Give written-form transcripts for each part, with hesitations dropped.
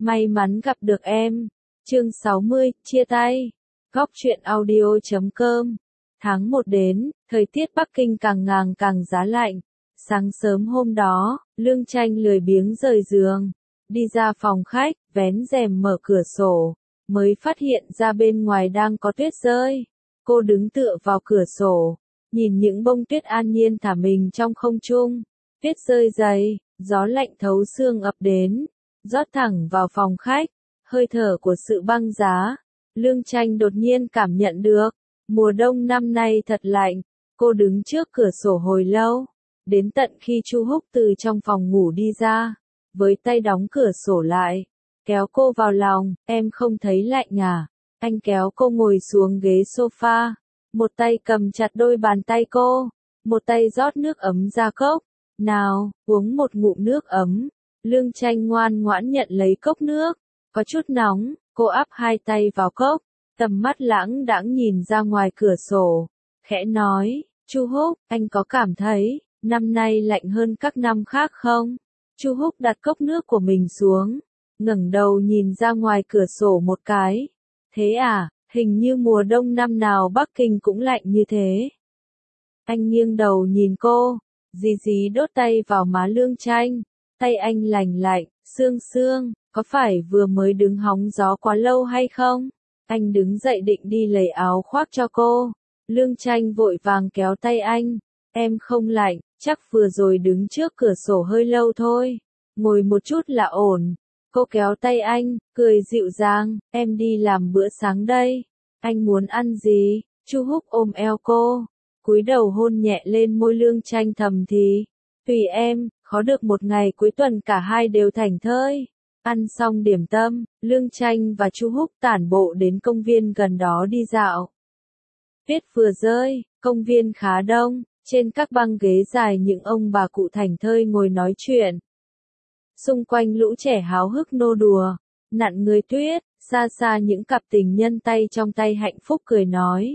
May mắn gặp được em. Chương 60, chia tay. Góc truyện audio.com. Tháng 1 đến, thời tiết Bắc Kinh càng giá lạnh. Sáng sớm hôm đó, Lương Tranh lười biếng rời giường, đi ra phòng khách, vén rèm mở cửa sổ, mới phát hiện ra bên ngoài đang có tuyết rơi. Cô đứng tựa vào cửa sổ, nhìn những bông tuyết an nhiên thả mình trong không trung. Tuyết rơi dày, gió lạnh thấu xương ập đến, rót thẳng vào phòng khách, hơi thở của sự băng giá. Lương Tranh đột nhiên cảm nhận được, mùa đông năm nay thật lạnh. Cô đứng trước cửa sổ hồi lâu, đến tận khi Chu Húc từ trong phòng ngủ đi ra, với tay đóng cửa sổ lại, kéo cô vào lòng. Em không thấy lạnh à? Anh kéo cô ngồi xuống ghế sofa, một tay cầm chặt đôi bàn tay cô, một tay rót nước ấm ra cốc. Nào, uống một ngụm nước ấm. Lương Tranh ngoan ngoãn nhận lấy cốc nước, có chút nóng. Cô áp hai tay vào cốc, tầm mắt lãng đãng nhìn ra ngoài cửa sổ, khẽ nói, Chu Húc, anh có cảm thấy năm nay lạnh hơn các năm khác không? Chu Húc đặt cốc nước của mình xuống, ngẩng đầu nhìn ra ngoài cửa sổ một cái. Thế à, hình như mùa đông năm nào Bắc Kinh cũng lạnh như thế. Anh nghiêng đầu nhìn cô, dí đốt tay vào má Lương Tranh, tay anh lành lạnh, sương sương. Có phải vừa mới đứng hóng gió quá lâu hay không? Anh đứng dậy định đi lấy áo khoác cho cô. Lương Tranh vội vàng kéo tay anh. Em không lạnh, chắc vừa rồi đứng trước cửa sổ hơi lâu thôi. Ngồi một chút là ổn. Cô kéo tay anh, cười dịu dàng. Em đi làm bữa sáng đây. Anh muốn ăn gì? Chu Húc ôm eo cô, cúi đầu hôn nhẹ lên môi Lương Tranh thầm thì. Tùy em, khó được một ngày cuối tuần cả hai đều thảnh thơi. Ăn xong điểm tâm, Lương Tranh và Chu Húc tản bộ đến công viên gần đó đi dạo. Tuyết vừa rơi, công viên khá đông, trên các băng ghế dài những ông bà cụ thảnh thơi ngồi nói chuyện. Xung quanh lũ trẻ háo hức nô đùa, nặn người tuyết, xa xa những cặp tình nhân tay trong tay hạnh phúc cười nói.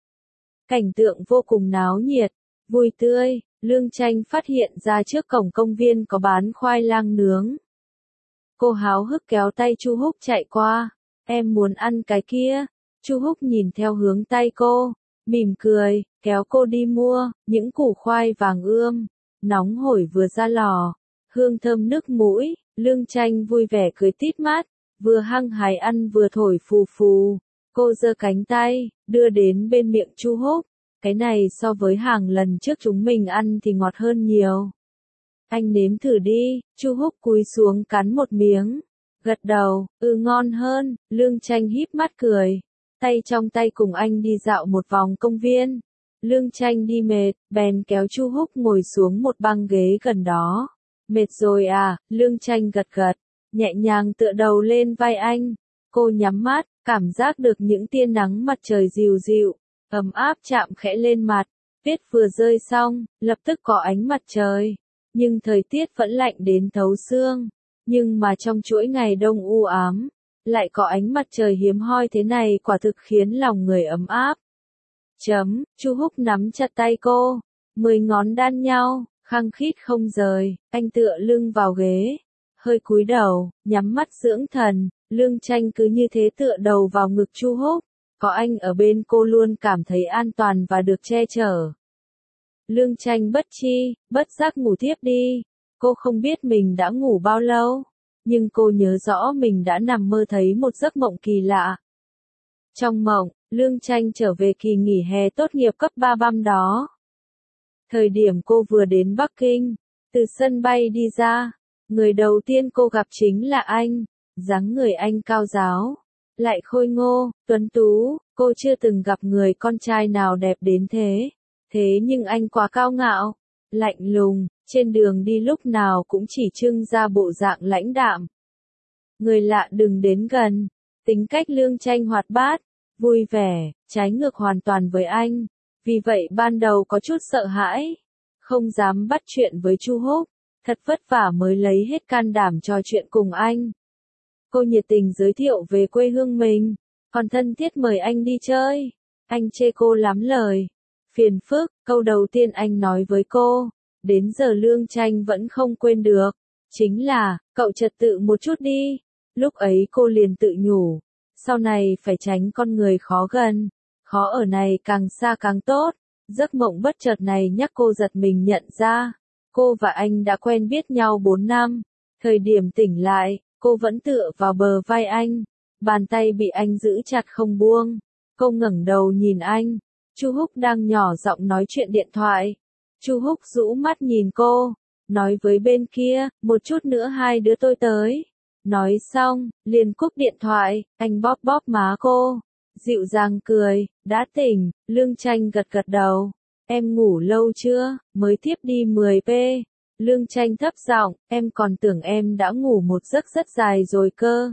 Cảnh tượng vô cùng náo nhiệt, vui tươi. Lương Tranh phát hiện ra trước cổng công viên có bán khoai lang nướng. Cô háo hức kéo tay Chu Húc chạy qua. Em muốn ăn cái kia. Chu Húc nhìn theo hướng tay cô, mỉm cười, kéo cô đi mua những củ khoai vàng ươm, nóng hổi vừa ra lò, hương thơm nức mũi. Lương Tranh vui vẻ cười tít mắt, vừa hăng hái ăn vừa thổi phù phù. Cô giơ cánh tay, đưa đến bên miệng Chu Húc. Cái này so với hàng lần trước chúng mình ăn thì ngọt hơn nhiều. Anh nếm thử đi. Chu Húc cúi xuống cắn một miếng, gật đầu, ngon hơn. Lương Tranh híp mắt cười, tay trong tay cùng anh đi dạo một vòng công viên. Lương Tranh đi mệt, bèn kéo Chu Húc ngồi xuống một băng ghế gần đó. Mệt rồi à? Lương Tranh gật gật, nhẹ nhàng tựa đầu lên vai anh. Cô nhắm mắt, cảm giác được những tia nắng mặt trời dịu dịu, ấm áp chạm khẽ lên mặt. Tuyết vừa rơi xong, lập tức có ánh mặt trời. Nhưng thời tiết vẫn lạnh đến thấu xương. Nhưng mà trong chuỗi ngày đông u ám, lại có ánh mặt trời hiếm hoi thế này quả thực khiến lòng người ấm áp. Chu Húc nắm chặt tay cô, 10 ngón đan nhau, khăng khít không rời. Anh tựa lưng vào ghế, hơi cúi đầu, nhắm mắt dưỡng thần. Lương Tranh cứ như thế tựa đầu vào ngực Chu Húc. Có anh ở bên cô luôn cảm thấy an toàn và được che chở. Lương Tranh bất chi, bất giác ngủ thiếp đi. Cô không biết mình đã ngủ bao lâu, nhưng cô nhớ rõ mình đã nằm mơ thấy một giấc mộng kỳ lạ. Trong mộng, Lương Tranh trở về kỳ nghỉ hè tốt nghiệp cấp 3 năm đó. Thời điểm cô vừa đến Bắc Kinh, từ sân bay đi ra, người đầu tiên cô gặp chính là anh. Dáng người anh cao ráo, lại khôi ngô, tuấn tú. Cô chưa từng gặp người con trai nào đẹp đến thế. Thế nhưng anh quá cao ngạo, lạnh lùng, trên đường đi lúc nào cũng chỉ trưng ra bộ dạng lãnh đạm. Người lạ đừng đến gần. Tính cách Lương Tranh hoạt bát, vui vẻ, trái ngược hoàn toàn với anh. Vì vậy ban đầu có chút sợ hãi, không dám bắt chuyện với Chu Húc. Thật vất vả mới lấy hết can đảm trò chuyện cùng anh. Cô nhiệt tình giới thiệu về quê hương mình, còn thân thiết mời anh đi chơi. Anh chê cô lắm lời, phiền phức. Câu đầu tiên anh nói với cô, đến giờ Lương Tranh vẫn không quên được, chính là, cậu trật tự một chút đi. Lúc ấy cô liền tự nhủ, sau này phải tránh con người khó gần, khó ở này càng xa càng tốt. Giấc mộng bất chợt này nhắc cô giật mình nhận ra, cô và anh đã quen biết nhau 4 năm. Thời điểm tỉnh lại, cô vẫn tựa vào bờ vai anh, bàn tay bị anh giữ chặt không buông. Cô ngẩng đầu nhìn anh, Chu Húc đang nhỏ giọng nói chuyện điện thoại. Chu Húc rũ mắt nhìn cô, nói với bên kia, một chút nữa hai đứa tôi tới. Nói xong, liền cúp điện thoại, anh bóp bóp má cô, dịu dàng cười, đã tỉnh. Lương Tranh gật gật đầu, em ngủ lâu chưa, mới thiếp đi 10p. Lương Tranh thấp giọng, em còn tưởng em đã ngủ một giấc rất dài rồi cơ.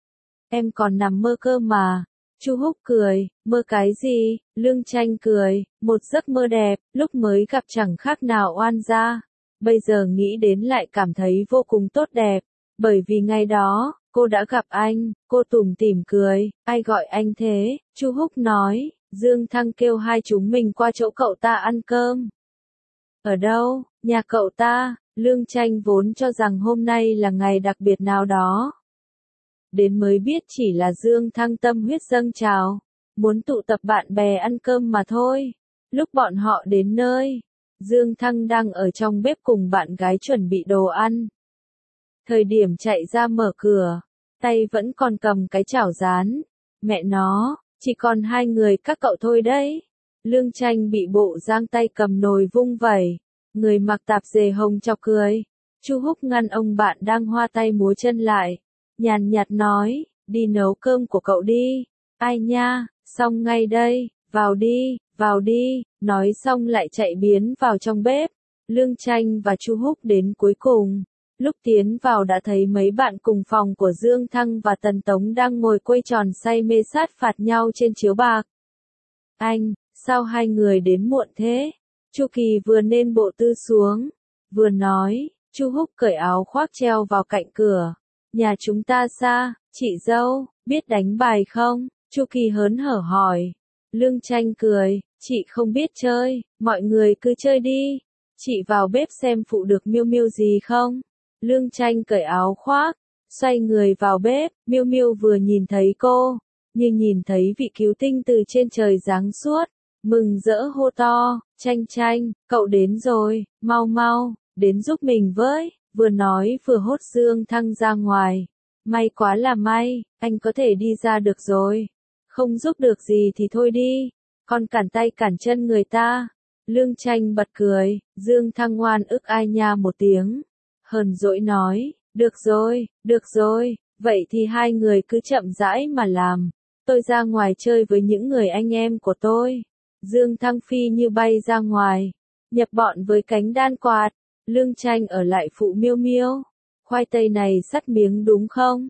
Em còn nằm mơ cơ mà. Chu Húc cười, mơ cái gì? Lương Tranh cười, một giấc mơ đẹp, lúc mới gặp chẳng khác nào oan gia. Bây giờ nghĩ đến lại cảm thấy vô cùng tốt đẹp, bởi vì ngày đó, cô đã gặp anh. Cô tủm tỉm cười, ai gọi anh thế? Chu Húc nói, Dương Thăng kêu hai chúng mình qua chỗ cậu ta ăn cơm. Ở đâu? Nhà cậu ta. Lương Tranh vốn cho rằng hôm nay là ngày đặc biệt nào đó. Đến mới biết chỉ là Dương Thăng tâm huyết dâng trào, muốn tụ tập bạn bè ăn cơm mà thôi. Lúc bọn họ đến nơi, Dương Thăng đang ở trong bếp cùng bạn gái chuẩn bị đồ ăn. Thời điểm chạy ra mở cửa, tay vẫn còn cầm cái chảo rán. Mẹ nó, chỉ còn hai người các cậu thôi đấy. Lương Tranh bị bộ giang tay cầm nồi vung vẩy, người mặc tạp dề hồng chọc cười. Chu Húc ngăn ông bạn đang hoa tay múa chân lại, nhàn nhạt nói, đi nấu cơm của cậu đi. Ai nha, xong ngay đây, vào đi, nói xong lại chạy biến vào trong bếp. Lương Tranh và Chu Húc đến cuối cùng. Lúc tiến vào đã thấy mấy bạn cùng phòng của Dương Thăng và Tần Tống đang ngồi quây tròn say mê sát phạt nhau trên chiếu bạc. Anh, sao hai người đến muộn thế? Chu Kỳ vừa nên bộ tư xuống, vừa nói. Chu Húc cởi áo khoác treo vào cạnh cửa. Nhà chúng ta xa, chị dâu, biết đánh bài không? Chu Kỳ hớn hở hỏi. Lương Tranh cười, chị không biết chơi, mọi người cứ chơi đi. Chị vào bếp xem phụ được Miêu Miêu gì không? Lương Tranh cởi áo khoác, xoay người vào bếp. Miêu Miêu vừa nhìn thấy cô, như nhìn thấy vị cứu tinh từ trên trời giáng suốt, mừng rỡ hô to, Tranh Tranh, cậu đến rồi, mau mau, đến giúp mình với. Vừa nói vừa hốt Dương Thăng ra ngoài. May quá là may, anh có thể đi ra được rồi. Không giúp được gì thì thôi đi, còn cản tay cản chân người ta. Lương Tranh bật cười, Dương Thăng ngoan ức ai nha một tiếng. Hờn dỗi nói, được rồi, vậy thì hai người cứ chậm rãi mà làm. Tôi ra ngoài chơi với những người anh em của tôi. Dương Thăng phi như bay ra ngoài, nhập bọn với cánh đan quạt. Lương Tranh ở lại phụ Miêu Miêu. Khoai tây này sắt miếng đúng không?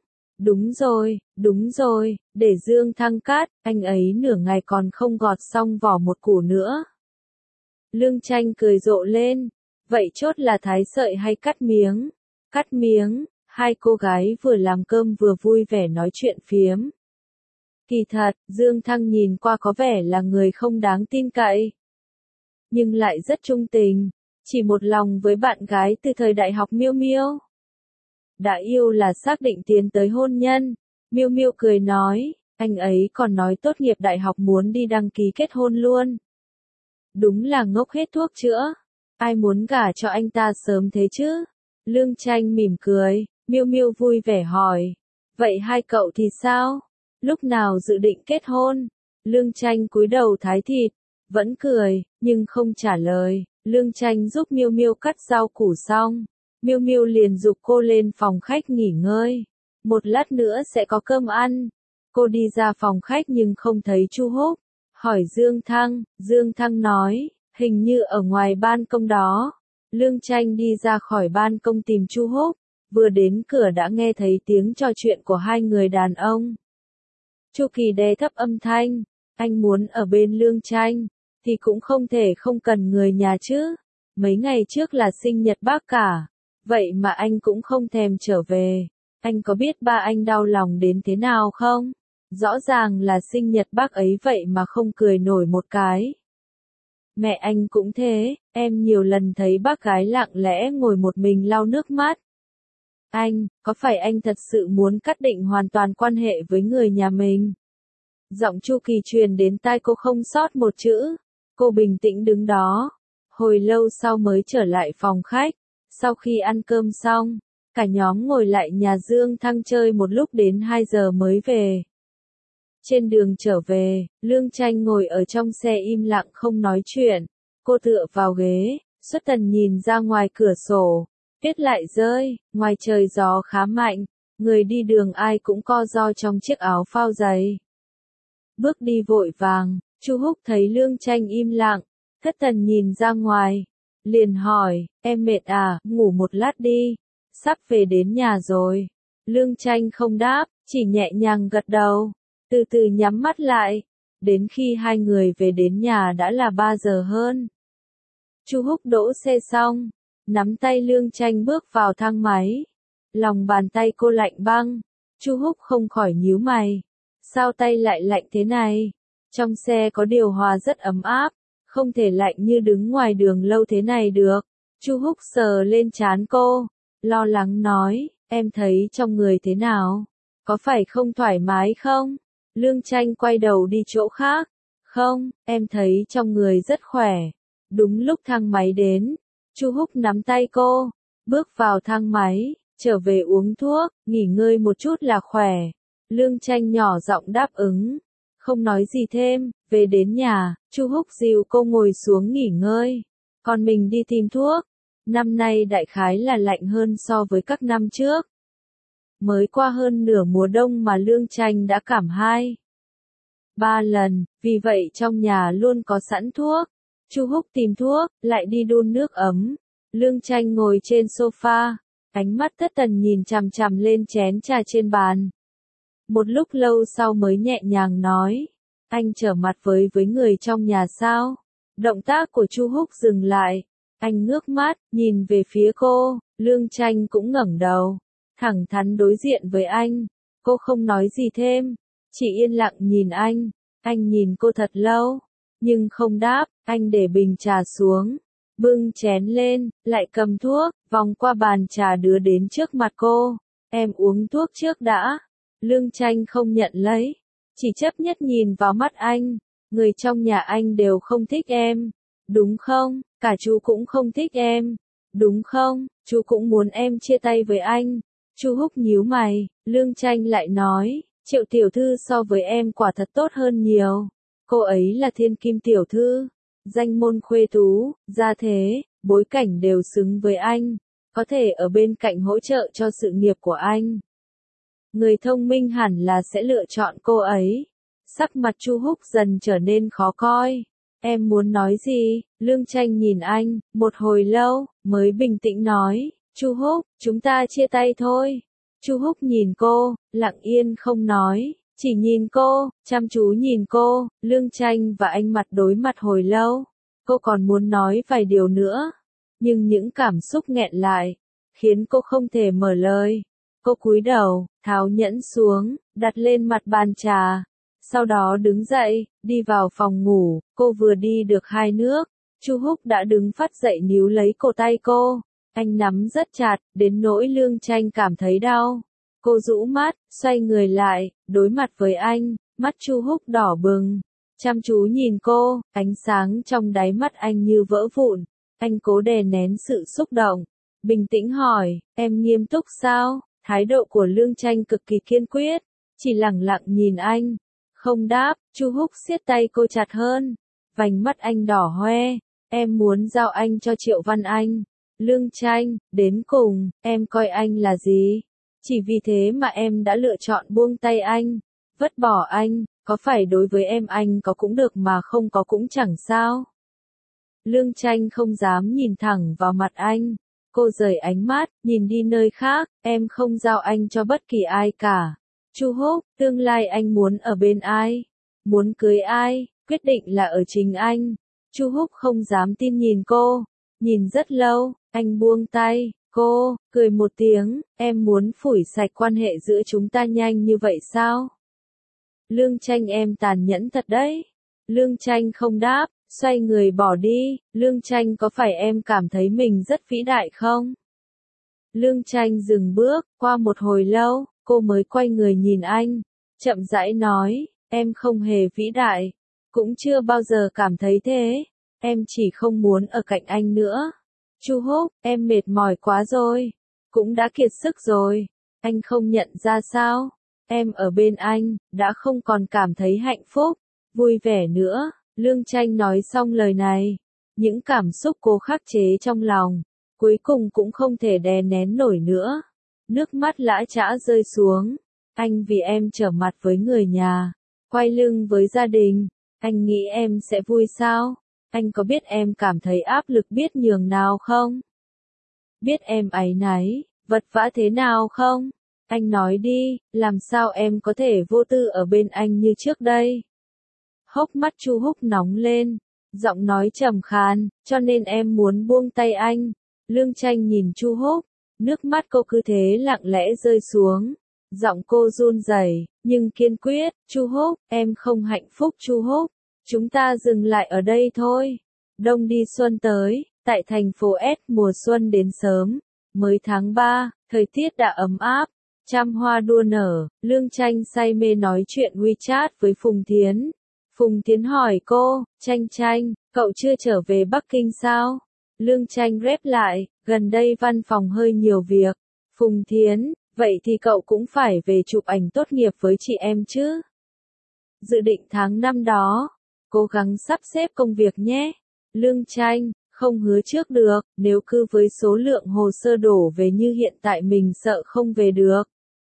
Đúng rồi, để Dương Thăng cắt, anh ấy nửa ngày còn không gọt xong vỏ một củ nữa. Lương Tranh cười rộ lên, vậy chốt là thái sợi hay cắt miếng? Cắt miếng. Hai cô gái vừa làm cơm vừa vui vẻ nói chuyện phiếm. Kỳ thật, Dương Thăng nhìn qua có vẻ là người không đáng tin cậy, nhưng lại rất trung tình, chỉ một lòng với bạn gái từ thời đại học Miêu Miêu. Đã yêu là xác định tiến tới hôn nhân. Miêu Miêu cười nói, anh ấy còn nói tốt nghiệp đại học muốn đi đăng ký kết hôn luôn. Đúng là ngốc hết thuốc chữa. Ai muốn gả cho anh ta sớm thế chứ? Lương Tranh mỉm cười. Miêu Miêu vui vẻ hỏi, vậy hai cậu thì sao? Lúc nào dự định kết hôn? Lương Tranh cúi đầu thái thịt, vẫn cười, nhưng không trả lời. Lương Tranh giúp Miêu Miêu cắt rau củ xong, Miêu Miêu liền giục cô lên phòng khách nghỉ ngơi. Một lát nữa sẽ có cơm ăn. Cô đi ra phòng khách nhưng không thấy Chu Húc. Hỏi Dương Thăng nói, hình như ở ngoài ban công đó. Lương Tranh đi ra khỏi ban công tìm Chu Húc, vừa đến cửa đã nghe thấy tiếng trò chuyện của hai người đàn ông. Chu Kỳ đè thấp âm thanh, anh muốn ở bên Lương Tranh, thì cũng không thể không cần người nhà chứ. Mấy ngày trước là sinh nhật bác cả, vậy mà anh cũng không thèm trở về. Anh có biết ba anh đau lòng đến thế nào không? Rõ ràng là sinh nhật bác ấy vậy mà không cười nổi một cái. Mẹ anh cũng thế, em nhiều lần thấy bác gái lặng lẽ ngồi một mình lau nước mắt. Anh, có phải anh thật sự muốn cắt định hoàn toàn quan hệ với người nhà mình? Giọng Chu Kỳ truyền đến tai cô không sót một chữ. Cô bình tĩnh đứng đó. Hồi lâu sau mới trở lại phòng khách. Sau khi ăn cơm xong, cả nhóm ngồi lại nhà Dương Thăng chơi một lúc đến 2 giờ mới về. Trên đường trở về, Lương Tranh ngồi ở trong xe im lặng không nói chuyện. Cô tựa vào ghế, xuất thần nhìn ra ngoài cửa sổ. Tuyết lại rơi, ngoài trời gió khá mạnh. Người đi đường ai cũng co ro trong chiếc áo phao dày. Bước đi vội vàng, Chu Húc thấy Lương Tranh im lặng, thất thần nhìn ra ngoài. Liền hỏi, em mệt à, ngủ một lát đi. Sắp về đến nhà rồi. Lương Tranh không đáp, chỉ nhẹ nhàng gật đầu. Từ từ nhắm mắt lại. Đến khi hai người về đến nhà đã là 3 giờ hơn. Chu Húc đỗ xe xong, nắm tay Lương Tranh bước vào thang máy. Lòng bàn tay cô lạnh băng. Chu Húc không khỏi nhíu mày. Sao tay lại lạnh thế này? Trong xe có điều hòa rất ấm áp, không thể lạnh như đứng ngoài đường lâu thế này được. Chu Húc sờ lên trán cô, lo lắng nói, em thấy trong người thế nào? Có phải không thoải mái không? Lương Tranh quay đầu đi chỗ khác. Không, em thấy trong người rất khỏe. Đúng lúc thang máy đến, Chu Húc nắm tay cô, bước vào thang máy, trở về uống thuốc, nghỉ ngơi một chút là khỏe. Lương Tranh nhỏ giọng đáp ứng, không nói gì thêm. Về đến nhà, Chu Húc dìu cô ngồi xuống nghỉ ngơi, còn mình đi tìm thuốc. Năm nay đại khái là lạnh hơn so với các năm trước. Mới qua hơn nửa mùa đông mà Lương Tranh đã cảm 2-3 lần, vì vậy trong nhà luôn có sẵn thuốc. Chu Húc tìm thuốc, lại đi đun nước ấm. Lương Tranh ngồi trên sofa, ánh mắt thất thần nhìn chằm chằm lên chén trà trên bàn. Một lúc lâu sau mới nhẹ nhàng nói, anh trở mặt với người trong nhà sao? Động tác của Chu Húc dừng lại, anh ngước mắt, nhìn về phía cô. Lương Tranh cũng ngẩng đầu, thẳng thắn đối diện với anh. Cô không nói gì thêm, chỉ yên lặng nhìn anh. Anh nhìn cô thật lâu, nhưng không đáp. Anh để bình trà xuống, bưng chén lên, lại cầm thuốc, vòng qua bàn trà đưa đến trước mặt cô. Em uống thuốc trước đã. Lương Tranh không nhận lấy, chỉ chấp nhất nhìn vào mắt anh. Người trong nhà anh đều không thích em, đúng không? Cả chú cũng không thích em, đúng không? Chú cũng muốn em chia tay với anh. Chu Húc nhíu mày, Lương Tranh lại nói, Triệu tiểu thư so với em quả thật tốt hơn nhiều. Cô ấy là thiên kim tiểu thư, danh môn khuê tú, gia thế, bối cảnh đều xứng với anh, có thể ở bên cạnh hỗ trợ cho sự nghiệp của anh. Người thông minh hẳn là sẽ lựa chọn cô ấy. Sắc mặt Chu Húc dần trở nên khó coi. Em muốn nói gì? Lương Tranh nhìn anh, một hồi lâu, mới bình tĩnh nói, Chu Húc, chúng ta chia tay thôi. Chu Húc nhìn cô, lặng yên không nói, chỉ nhìn cô, chăm chú nhìn cô. Lương Tranh và anh mặt đối mặt hồi lâu. Cô còn muốn nói vài điều nữa, nhưng những cảm xúc nghẹn lại, khiến cô không thể mở lời. Cô cúi đầu, tháo nhẫn xuống, đặt lên mặt bàn trà. Sau đó đứng dậy, đi vào phòng ngủ. Cô vừa đi được 2 bước, Chu Húc đã đứng phát dậy níu lấy cổ tay cô. Anh nắm rất chặt, đến nỗi Lương Tranh cảm thấy đau. Cô rũ mắt, xoay người lại, đối mặt với anh, mắt Chu Húc đỏ bừng. Chăm chú nhìn cô, ánh sáng trong đáy mắt anh như vỡ vụn. Anh cố đè nén sự xúc động, bình tĩnh hỏi, em nghiêm túc sao? Thái độ của Lương Tranh cực kỳ kiên quyết, chỉ lẳng lặng nhìn anh, không đáp. Chu Húc siết tay cô chặt hơn, vành mắt anh đỏ hoe, em muốn giao anh cho Triệu Văn Anh. Lương Tranh, đến cùng, em coi anh là gì? Chỉ vì thế mà em đã lựa chọn buông tay anh, vứt bỏ anh, có phải đối với em anh có cũng được mà không có cũng chẳng sao? Lương Tranh không dám nhìn thẳng vào mặt anh. Cô rời ánh mắt, nhìn đi nơi khác, em không giao anh cho bất kỳ ai cả. Chu Húc, tương lai anh muốn ở bên ai? Muốn cưới ai? Quyết định là ở chính anh. Chu Húc không dám tin nhìn cô. Nhìn rất lâu, anh buông tay, cô, cười một tiếng, em muốn phủi sạch quan hệ giữa chúng ta nhanh như vậy sao? Lương Tranh em tàn nhẫn thật đấy. Lương Tranh không đáp, xoay người bỏ đi. Lương Tranh có phải em cảm thấy mình rất vĩ đại không? Lương Tranh dừng bước, qua một hồi lâu, cô mới quay người nhìn anh, chậm rãi nói, em không hề vĩ đại, cũng chưa bao giờ cảm thấy thế, em chỉ không muốn ở cạnh anh nữa. Chu Húc, em mệt mỏi quá rồi, cũng đã kiệt sức rồi, anh không nhận ra sao? Em ở bên anh, đã không còn cảm thấy hạnh phúc, vui vẻ nữa. Lương Tranh nói xong lời này, những cảm xúc cô khắc chế trong lòng, cuối cùng cũng không thể đè nén nổi nữa. Nước mắt lã chã rơi xuống. Anh vì em trở mặt với người nhà, quay lưng với gia đình, anh nghĩ em sẽ vui sao? Anh có biết em cảm thấy áp lực biết nhường nào không? Biết em áy náy, vật vã thế nào không? Anh nói đi, làm sao em có thể vô tư ở bên anh như trước đây? Hốc mắt Chu Húc nóng lên, giọng nói trầm khàn, cho nên em muốn buông tay anh. Lương Tranh nhìn Chu Húc, nước mắt cô cứ thế lặng lẽ rơi xuống. Giọng cô run rẩy, nhưng kiên quyết, Chu Húc, em không hạnh phúc Chu Húc, chúng ta dừng lại ở đây thôi. Đông đi xuân tới, tại thành phố S mùa xuân đến sớm, mới tháng 3, thời tiết đã ấm áp, trăm hoa đua nở, Lương Tranh say mê nói chuyện WeChat với Phùng Thiến. Phùng Thiến hỏi cô, Tranh, cậu chưa trở về Bắc Kinh sao? Lương Tranh rep lại, gần đây văn phòng hơi nhiều việc. Phùng Thiến, vậy thì cậu cũng phải về chụp ảnh tốt nghiệp với chị em chứ? Dự định tháng 5 đó, cố gắng sắp xếp công việc nhé. Lương Tranh, không hứa trước được, nếu cứ với số lượng hồ sơ đổ về như hiện tại mình sợ không về được.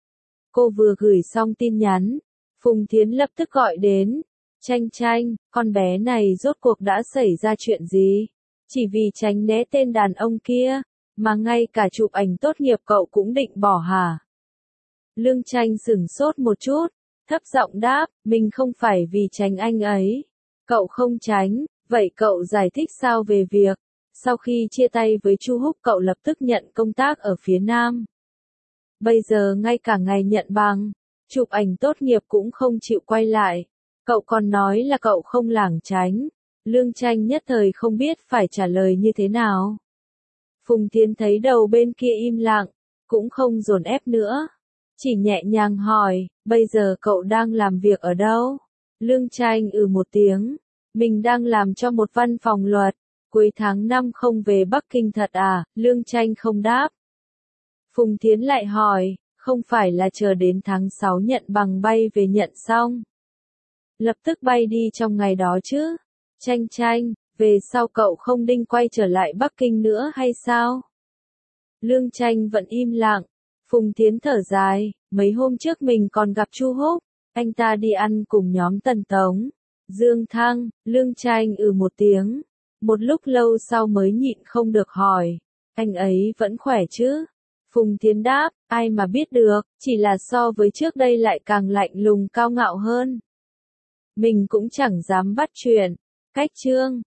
Cô vừa gửi xong tin nhắn, Phùng Thiến lập tức gọi đến. Tranh, con bé này rốt cuộc đã xảy ra chuyện gì? Chỉ vì tránh né tên đàn ông kia, mà ngay cả chụp ảnh tốt nghiệp cậu cũng định bỏ hả? Lương Tranh sửng sốt một chút, thấp giọng đáp, mình không phải vì tránh anh ấy. Cậu không tránh, vậy cậu giải thích sao về việc, sau khi chia tay với Chu Húc cậu lập tức nhận công tác ở phía Nam. Bây giờ ngay cả ngày nhận bằng, chụp ảnh tốt nghiệp cũng không chịu quay lại. Cậu còn nói là cậu không lảng tránh. Lương Tranh nhất thời không biết phải trả lời như thế nào. Phùng Thiến thấy đầu bên kia im lặng, cũng không dồn ép nữa. Chỉ nhẹ nhàng hỏi, bây giờ cậu đang làm việc ở đâu? Lương Tranh một tiếng, mình đang làm cho một văn phòng luật, cuối tháng 5 không về Bắc Kinh thật à? Lương Tranh không đáp. Phùng Thiến lại hỏi, không phải là chờ đến tháng 6 nhận bằng bay về nhận xong? Lập tức bay đi trong ngày đó chứ? Tranh, về sau cậu không định quay trở lại Bắc Kinh nữa hay sao? Lương Tranh vẫn im lặng. Phùng Thiến thở dài, mấy hôm trước mình còn gặp Chu Húc, anh ta đi ăn cùng nhóm Tần Tống, Dương Thăng. Lương Tranh một tiếng, một lúc lâu sau mới nhịn không được hỏi, anh ấy vẫn khỏe chứ? Phùng Thiến đáp, ai mà biết được, chỉ là so với trước đây lại càng lạnh lùng cao ngạo hơn. Mình cũng chẳng dám bắt chuyện. Cách chương